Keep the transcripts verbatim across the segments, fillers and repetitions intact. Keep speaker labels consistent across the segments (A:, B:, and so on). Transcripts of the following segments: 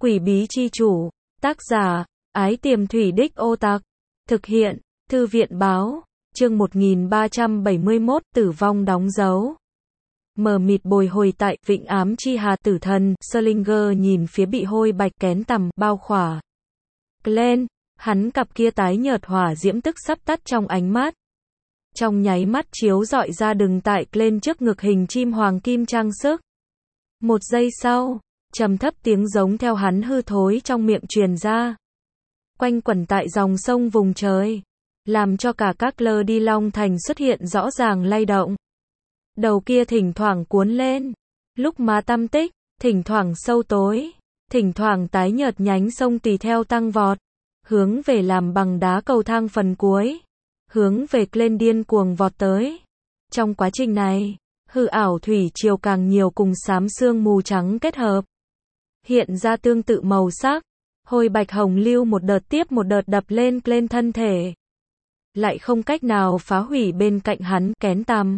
A: Quỷ bí chi chủ. Tác giả, Ái Tiềm Thủy Đích Ô Tặc. Thực hiện, Thư viện báo. Chương một nghìn ba trăm bảy mươi mốt, tử vong đóng dấu. Mờ mịt bồi hồi tại Vịnh Ám Chi Hà, tử thần Slinger nhìn phía bị hôi bạch kén tằm bao khỏa Glenn, hắn cặp kia tái nhợt hỏa diễm tức sắp tắt trong ánh mắt. Trong nháy mắt chiếu rọi ra đừng tại Glenn trước ngực hình chim hoàng kim trang sức. Một giây sau, trầm thấp tiếng giống theo hắn hư thối trong miệng truyền ra, quanh quẩn tại dòng sông vùng trời, làm cho cả các lơ đi long thành xuất hiện rõ ràng lay động. Đầu kia thỉnh thoảng cuốn lên, lúc má tăm tích, thỉnh thoảng sâu tối, thỉnh thoảng tái nhợt nhánh sông tùy theo tăng vọt, hướng về làm bằng đá cầu thang phần cuối, hướng về lên điên cuồng vọt tới. Trong quá trình này, hư ảo thủy triều càng nhiều cùng xám sương mù trắng kết hợp, hiện ra tương tự màu sắc, hôi bạch hồng lưu một đợt tiếp một đợt đập lên lên thân thể, lại không cách nào phá hủy bên cạnh hắn kén tằm.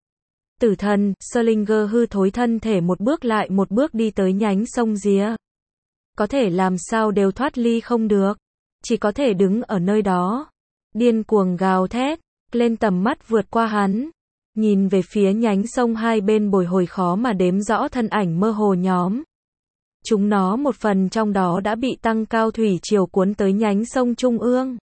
A: Tử thần Slinger hư thối thân thể một bước lại một bước đi tới nhánh sông ría, có thể làm sao đều thoát ly không được, chỉ có thể đứng ở nơi đó, điên cuồng gào thét, lên tầm mắt vượt qua hắn, nhìn về phía nhánh sông hai bên bồi hồi khó mà đếm rõ thân ảnh mơ hồ nhóm. Chúng nó một phần trong đó đã bị tăng cao thủy triều cuốn tới nhánh sông trung ương,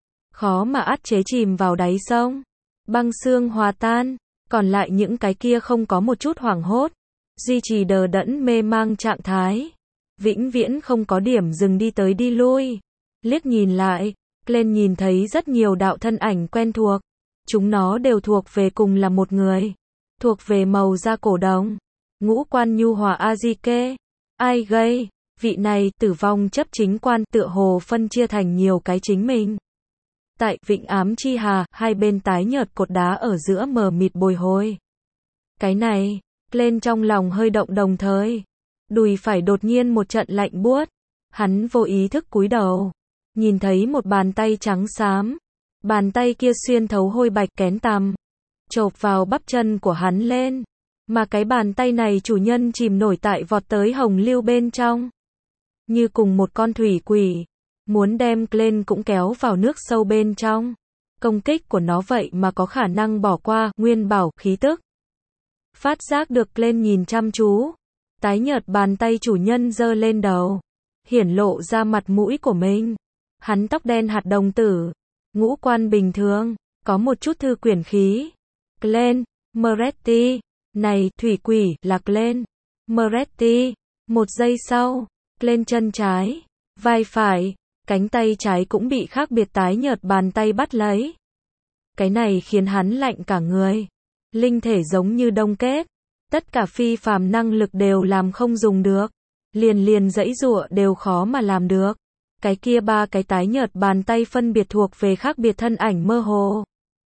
A: khó mà át chế chìm vào đáy sông, băng xương hòa tan, còn lại những cái kia không có một chút hoảng hốt, duy trì đờ đẫn mê mang trạng thái, vĩnh viễn không có điểm dừng đi tới đi lui. Liếc nhìn lại, Glenn nhìn thấy rất nhiều đạo thân ảnh quen thuộc, chúng nó đều thuộc về cùng là một người, thuộc về màu da cổ đồng, ngũ quan nhu hòa Azike. Ai gây, vị này, tử vong chấp chính quan, tựa hồ phân chia thành nhiều cái chính mình. Tại Vịnh Ám Chi Hà, hai bên tái nhợt cột đá ở giữa mờ mịt bồi hồi. Cái này, lên trong lòng hơi động đồng thời, đùi phải đột nhiên một trận lạnh buốt, hắn vô ý thức cúi đầu, nhìn thấy một bàn tay trắng xám, bàn tay kia xuyên thấu hôi bạch kén tằm, chộp vào bắp chân của hắn lên. Mà cái bàn tay này chủ nhân chìm nổi tại vọt tới hồng lưu bên trong, như cùng một con thủy quỷ, muốn đem Glenn cũng kéo vào nước sâu bên trong. Công kích của nó vậy mà có khả năng bỏ qua nguyên bảo khí tức. Phát giác được Glenn nhìn chăm chú, tái nhợt bàn tay chủ nhân giơ lên đầu, hiển lộ ra mặt mũi của mình. Hắn tóc đen hạt đồng tử, ngũ quan bình thường, có một chút thư quyển khí. Glenn Moretti. Này, thủy quỷ, lạc lên. Moretti. Một giây sau, lên chân trái, vai phải, cánh tay trái cũng bị khác biệt tái nhợt bàn tay bắt lấy. Cái này khiến hắn lạnh cả người. Linh thể giống như đông kết. Tất cả phi phàm năng lực đều làm không dùng được. Liền liền giãy giụa đều khó mà làm được. Cái kia ba cái tái nhợt bàn tay phân biệt thuộc về khác biệt thân ảnh mơ hồ.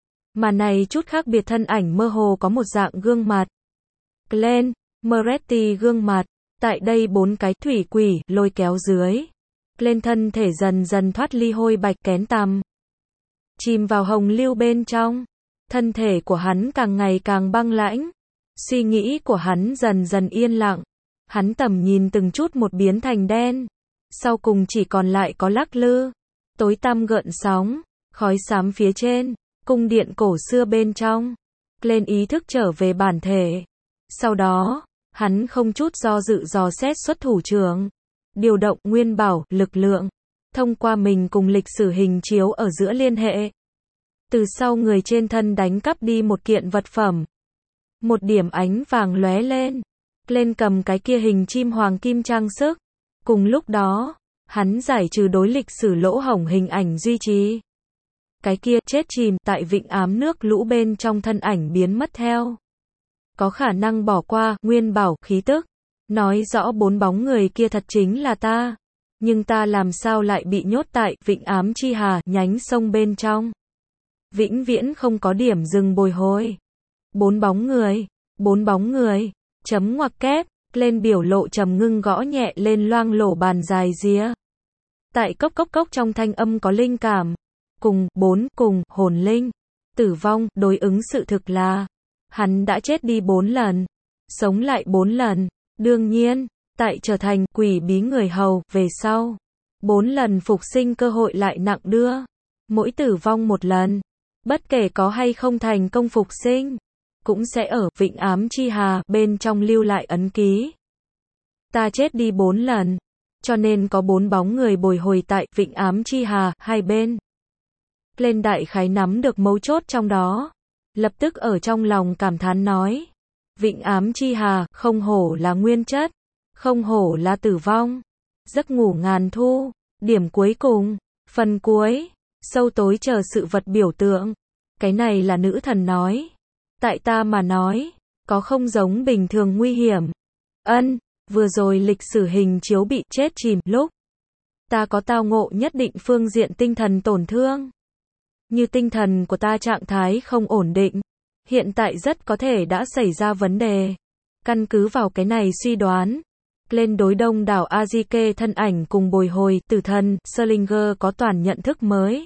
A: Mà này chút khác biệt thân ảnh mơ hồ có một dạng gương mặt. Glenn Moretti gương mặt, tại đây bốn cái thủy quỷ lôi kéo dưới. Glenn thân thể dần dần thoát ly hôi bạch kén tằm, chìm vào hồng lưu bên trong. Thân thể của hắn càng ngày càng băng lãnh, suy nghĩ của hắn dần dần yên lặng. Hắn tầm nhìn từng chút một biến thành đen, sau cùng chỉ còn lại có lắc lư, tối tăm gợn sóng, khói xám phía trên, cung điện cổ xưa bên trong. Glenn ý thức trở về bản thể. Sau đó, hắn không chút do dự dò xét xuất thủ trưởng, điều động nguyên bảo, lực lượng, thông qua mình cùng lịch sử hình chiếu ở giữa liên hệ. Từ sau người trên thân đánh cắp đi một kiện vật phẩm. Một điểm ánh vàng lóe lên, lên cầm cái kia hình chim hoàng kim trang sức. Cùng lúc đó, hắn giải trừ đối lịch sử lỗ hổng hình ảnh duy trì. Cái kia chết chìm tại vịnh ám nước lũ bên trong thân ảnh biến mất theo. Có khả năng bỏ qua nguyên bảo khí tức, nói rõ bốn bóng người kia thật chính là ta, nhưng ta làm sao lại bị nhốt tại Vịnh Ám Chi Hà nhánh sông bên trong, vĩnh viễn không có điểm dừng bồi hồi. Bốn bóng người, bốn bóng người, chấm ngoặc kép, lên biểu lộ trầm ngưng gõ nhẹ lên loang lổ bàn dài ría. Tại cốc cốc cốc trong thanh âm có linh cảm, cùng, bốn, cùng, hồn linh, tử vong, đối ứng sự thực là hắn đã chết đi bốn lần, sống lại bốn lần. Đương nhiên, tại trở thành quỷ bí người hầu, về sau. Bốn lần phục sinh cơ hội lại nặng đưa. Mỗi tử vong một lần. Bất kể có hay không thành công phục sinh. Cũng sẽ ở Vịnh Ám Chi Hà bên trong lưu lại ấn ký. Ta chết đi bốn lần. Cho nên có bốn bóng người bồi hồi tại Vịnh Ám Chi Hà, hai bên. Lên đại khái nắm được mấu chốt trong đó. Lập tức ở trong lòng cảm thán nói. Vịnh Ám Chi Hà, không hổ là nguyên chất. Không hổ là tử vong. Giấc ngủ ngàn thu. Điểm cuối cùng. Phần cuối. Sâu tối chờ sự vật biểu tượng. Cái này là nữ thần nói. Tại ta mà nói. Có không giống bình thường nguy hiểm. Ân. Vừa rồi lịch sử hình chiếu bị chết chìm lúc. Ta có tao ngộ nhất định phương diện tinh thần tổn thương. Như tinh thần của ta trạng thái không ổn định. Hiện tại rất có thể đã xảy ra vấn đề. Căn cứ vào cái này suy đoán. Lên đối đông đảo Azike thân ảnh cùng bồi hồi, tử thần, Slinger có toàn nhận thức mới.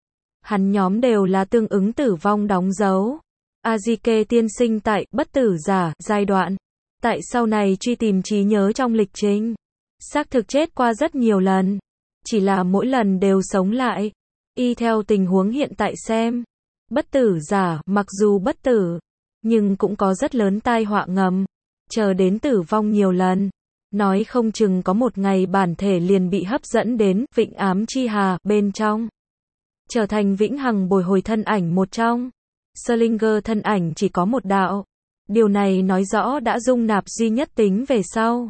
A: Hắn nhóm đều là tương ứng tử vong đóng dấu. Azike tiên sinh tại bất tử giả giai đoạn. Tại sau này truy tìm trí nhớ trong lịch trình. Xác thực chết qua rất nhiều lần. Chỉ là mỗi lần đều sống lại. Y theo tình huống hiện tại xem. Bất tử giả, mặc dù bất tử, nhưng cũng có rất lớn tai họa ngầm. Chờ đến tử vong nhiều lần. Nói không chừng có một ngày bản thể liền bị hấp dẫn đến Vịnh Ám Chi Hà bên trong. Trở thành vĩnh hằng bồi hồi thân ảnh một trong. Slinger thân ảnh chỉ có một đạo. Điều này nói rõ đã dung nạp duy nhất tính về sau.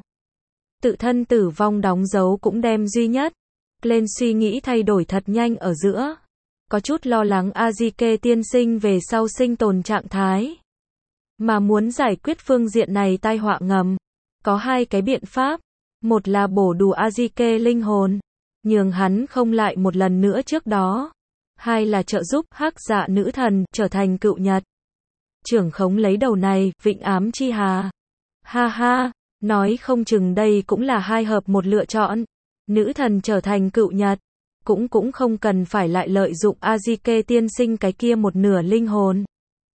A: Tự thân tử vong đóng dấu cũng đem duy nhất. Lên suy nghĩ thay đổi thật nhanh ở giữa. Có chút lo lắng Azike tiên sinh về sau sinh tồn trạng thái. Mà muốn giải quyết phương diện này tai họa ngầm. Có hai cái biện pháp. Một là bổ đủ Azike linh hồn. Nhường hắn không lại một lần nữa trước đó. Hai là trợ giúp hắc dạ nữ thần trở thành cựu nhật. Trưởng khống lấy đầu này, Vịnh Ám Chi Hà. Ha ha, nói không chừng đây cũng là hai hợp một lựa chọn. Nữ thần trở thành cựu nhật. Cũng cũng không cần phải lại lợi dụng Azike tiên sinh cái kia một nửa linh hồn.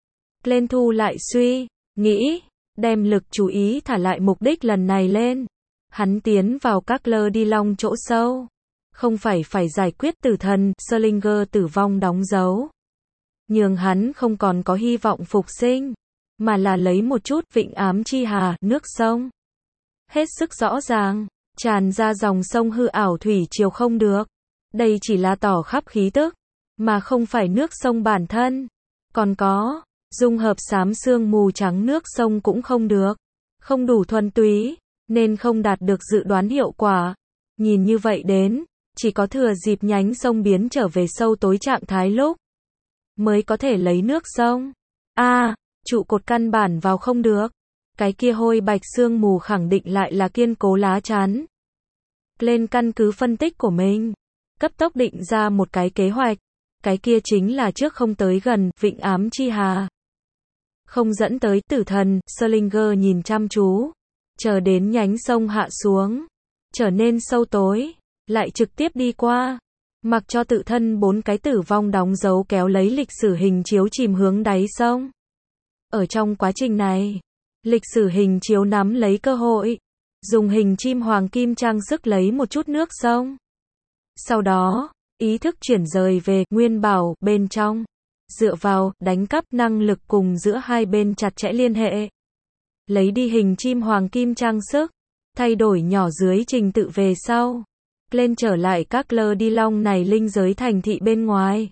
A: Lên thu lại suy, nghĩ, đem lực chú ý thả lại mục đích lần này lên. Hắn tiến vào các lơ đi long chỗ sâu. Không phải phải giải quyết tử thần, Slinger tử vong đóng dấu. Nhường hắn không còn có hy vọng phục sinh. Mà là lấy một chút Vịnh Ám Chi Hà, nước sông. Hết sức rõ ràng, tràn ra dòng sông hư ảo thủy triều không được. Đây chỉ là tỏ khắp khí tức, mà không phải nước sông bản thân. Còn có, dung hợp xám sương mù trắng nước sông cũng không được. Không đủ thuần túy, nên không đạt được dự đoán hiệu quả. Nhìn như vậy đến, chỉ có thừa dịp nhánh sông biến trở về sâu tối trạng thái lúc. Mới có thể lấy nước sông. A, à, trụ cột căn bản vào không được. Cái kia hôi bạch sương mù khẳng định lại là kiên cố lá chắn. Lên căn cứ phân tích của mình. Cấp tốc định ra một cái kế hoạch. Cái kia chính là trước không tới gần Vịnh Ám Chi Hà. Không dẫn tới tử thần, Slinger nhìn chăm chú. Chờ đến nhánh sông hạ xuống. Trở nên sâu tối. Lại trực tiếp đi qua. Mặc cho tự thân bốn cái tử vong đóng dấu kéo lấy lịch sử hình chiếu chìm hướng đáy sông. Ở trong quá trình này, lịch sử hình chiếu nắm lấy cơ hội. Dùng hình chim hoàng kim trang sức lấy một chút nước sông. Sau đó, ý thức chuyển rời về nguyên bảo bên trong. Dựa vào đánh cắp năng lực cùng giữa hai bên chặt chẽ liên hệ. Lấy đi hình chim hoàng kim trang sức. Thay đổi nhỏ dưới trình tự về sau. Lên trở lại các lơ đi long này linh giới thành thị bên ngoài.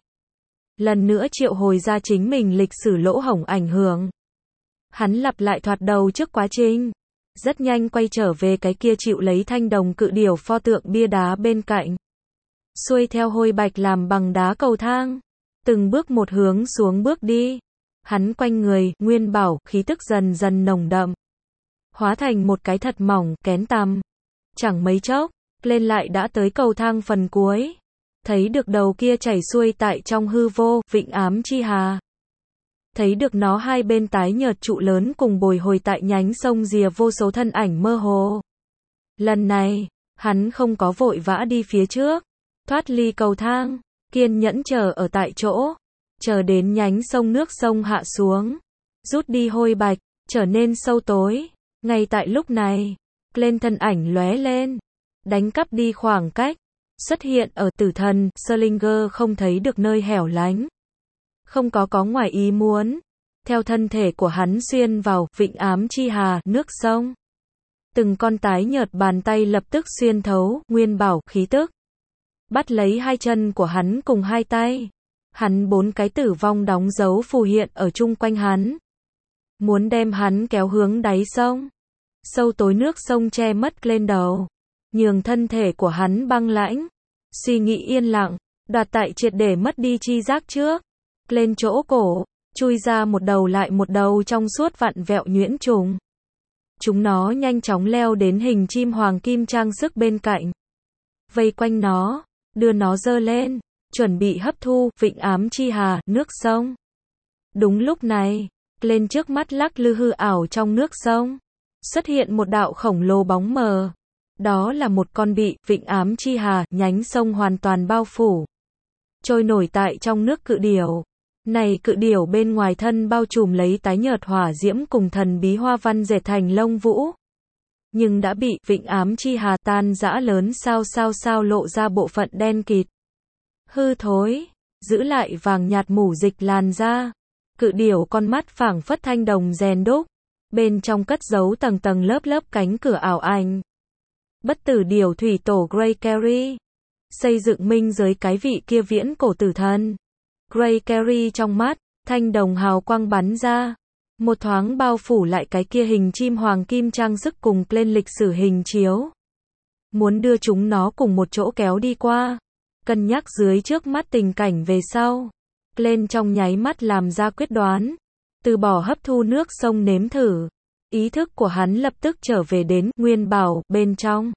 A: Lần nữa triệu hồi ra chính mình lịch sử lỗ hổng ảnh hưởng. Hắn lặp lại thoạt đầu trước quá trình. Rất nhanh quay trở về cái kia chịu lấy thanh đồng cự điểu pho tượng bia đá bên cạnh. Xuôi theo hôi bạch làm bằng đá cầu thang. Từng bước một hướng xuống bước đi. Hắn quanh người, nguyên bảo, khí tức dần dần nồng đậm. Hóa thành một cái thật mỏng, kén tằm. Chẳng mấy chốc, lên lại đã tới cầu thang phần cuối. Thấy được đầu kia chảy xuôi tại trong hư vô, Vịnh Ám Chi Hà. Thấy được nó hai bên tái nhợt trụ lớn cùng bồi hồi tại nhánh sông rìa vô số thân ảnh mơ hồ. Lần này, hắn không có vội vã đi phía trước. Thoát ly cầu thang, kiên nhẫn chờ ở tại chỗ. Chờ đến nhánh sông nước sông hạ xuống. Rút đi hôi bạch, trở nên sâu tối. Ngay tại lúc này, Lên thân ảnh lóe lên, đánh cắp đi khoảng cách, xuất hiện ở tử thần, Slinger không thấy được nơi hẻo lánh. Không có có ngoài ý muốn, theo thân thể của hắn xuyên vào vịnh ám chi hà, nước sông. Từng con tái nhợt bàn tay lập tức xuyên thấu nguyên bảo khí tức, bắt lấy hai chân của hắn cùng hai tay. Hắn bốn cái tử vong đóng dấu phù hiện ở chung quanh hắn, muốn đem hắn kéo hướng đáy sông. Sâu tối nước sông che mất lên đầu, nhường thân thể của hắn băng lãnh. Suy nghĩ yên lặng, đoạt tại triệt để mất đi chi giác trước. Lên chỗ cổ, chui ra một đầu lại một đầu trong suốt vặn vẹo nhuyễn trùng. Chúng nó nhanh chóng leo đến hình chim hoàng kim trang sức bên cạnh, vây quanh nó, đưa nó dơ lên, chuẩn bị hấp thu vịnh ám chi hà, nước sông. Đúng lúc này, lên trước mắt lắc lư hư ảo trong nước sông, xuất hiện một đạo khổng lồ bóng mờ. Đó là một con bị vịnh ám chi hà, nhánh sông hoàn toàn bao phủ, trôi nổi tại trong nước cự điểu. Này cự điểu bên ngoài thân bao trùm lấy tái nhợt hỏa diễm cùng thần bí hoa văn dệt thành lông vũ, nhưng đã bị vịnh ám chi hà tan rã lớn sao sao sao lộ ra bộ phận đen kịt, hư thối, giữ lại vàng nhạt mủ dịch làn da. Cự điểu con mắt phảng phất thanh đồng rèn đúc, bên trong cất giấu tầng tầng lớp lớp cánh cửa ảo ảnh. Bất tử điểu thủy tổ Grey Carey, xây dựng minh giới cái vị kia viễn cổ tử thần. Grey Carey trong mắt, thanh đồng hào quang bắn ra, một thoáng bao phủ lại cái kia hình chim hoàng kim trang sức cùng lên lịch sử hình chiếu. Muốn đưa chúng nó cùng một chỗ kéo đi qua, cân nhắc dưới trước mắt tình cảnh về sau. Lên trong nháy mắt làm ra quyết đoán, từ bỏ hấp thu nước sông nếm thử. Ý thức của hắn lập tức trở về đến nguyên bảo bên trong,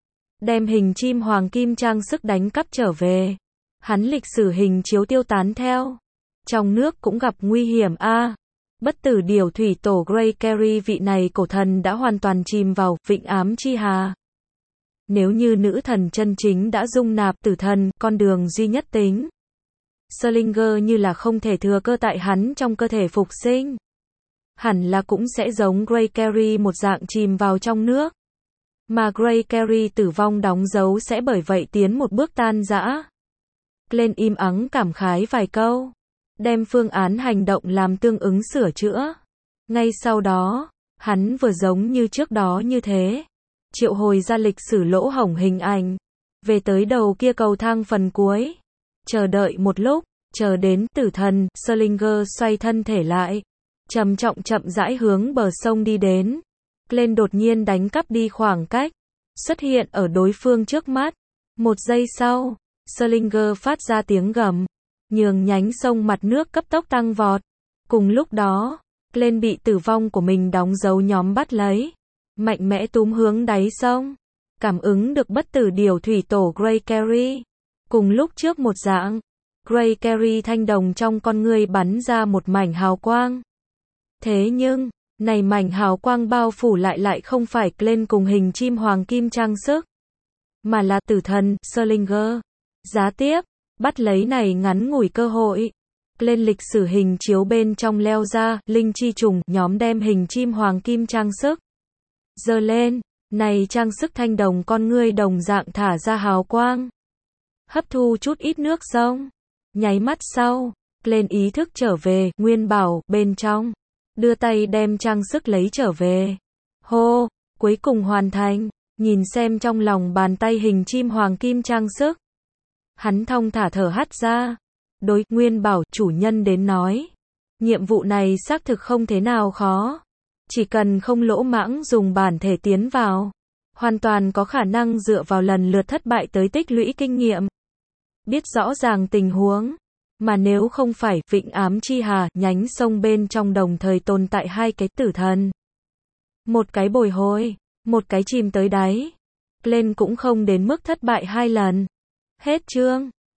A: đem hình chim hoàng kim trang sức đánh cắp trở về. Hắn lịch sử hình chiếu tiêu tán theo. Trong nước cũng gặp nguy hiểm a. À, bất tử điểu thủy tổ Grey Carey vị này cổ thần đã hoàn toàn chìm vào vịnh ám chi hà. Nếu như nữ thần chân chính đã dung nạp tử thần, con đường duy nhất tính, Slinger như là không thể thừa cơ tại hắn trong cơ thể phục sinh. Hẳn là cũng sẽ giống Grey Carey một dạng chìm vào trong nước. Mà Grey Carey tử vong đóng dấu sẽ bởi vậy tiến một bước tan rã. Lên im ắng cảm khái vài câu, đem phương án hành động làm tương ứng sửa chữa. Ngay sau đó, hắn vừa giống như trước đó như thế, triệu hồi ra lịch sử lỗ hổng hình ảnh, về tới đầu kia cầu thang phần cuối. Chờ đợi một lúc, chờ đến tử thần, Slinger xoay thân thể lại, trầm trọng chậm rãi hướng bờ sông đi đến. Lên đột nhiên đánh cắp đi khoảng cách, xuất hiện ở đối phương trước mắt. Một giây sau, Slinger phát ra tiếng gầm, nhường nhánh sông mặt nước cấp tốc tăng vọt. Cùng lúc đó, lên bị tử vong của mình đóng dấu nhóm bắt lấy, mạnh mẽ túm hướng đáy sông. Cảm ứng được bất tử điểu thủy tổ Grey Carey. Cùng lúc trước một dạng, Grey Carey thanh đồng trong con ngươi bắn ra một mảnh hào quang. Thế nhưng, này mảnh hào quang bao phủ lại lại không phải lên cùng hình chim hoàng kim trang sức, mà là tử thần, Slinger. Giá tiếp, bắt lấy này ngắn ngủi cơ hội. Lên lịch sử hình chiếu bên trong leo ra, linh chi trùng, nhóm đem hình chim hoàng kim trang sức giơ lên, này trang sức thanh đồng con ngươi đồng dạng thả ra hào quang, hấp thu chút ít nước sông. Nháy mắt sau, lên ý thức trở về, nguyên bảo, bên trong, đưa tay đem trang sức lấy trở về. Hô, cuối cùng hoàn thành, nhìn xem trong lòng bàn tay hình chim hoàng kim trang sức. Hắn thong thả thở hắt ra. Đối nguyên bảo chủ nhân đến nói, nhiệm vụ này xác thực không thế nào khó. Chỉ cần không lỗ mãng dùng bản thể tiến vào, hoàn toàn có khả năng dựa vào lần lượt thất bại tới tích lũy kinh nghiệm, biết rõ ràng tình huống. Mà nếu không phải vịnh ám chi hà, nhánh sông bên trong đồng thời tồn tại hai cái tử thần, một cái bồi hồi, một cái chìm tới đáy, lên cũng không đến mức thất bại hai lần. Hết chương.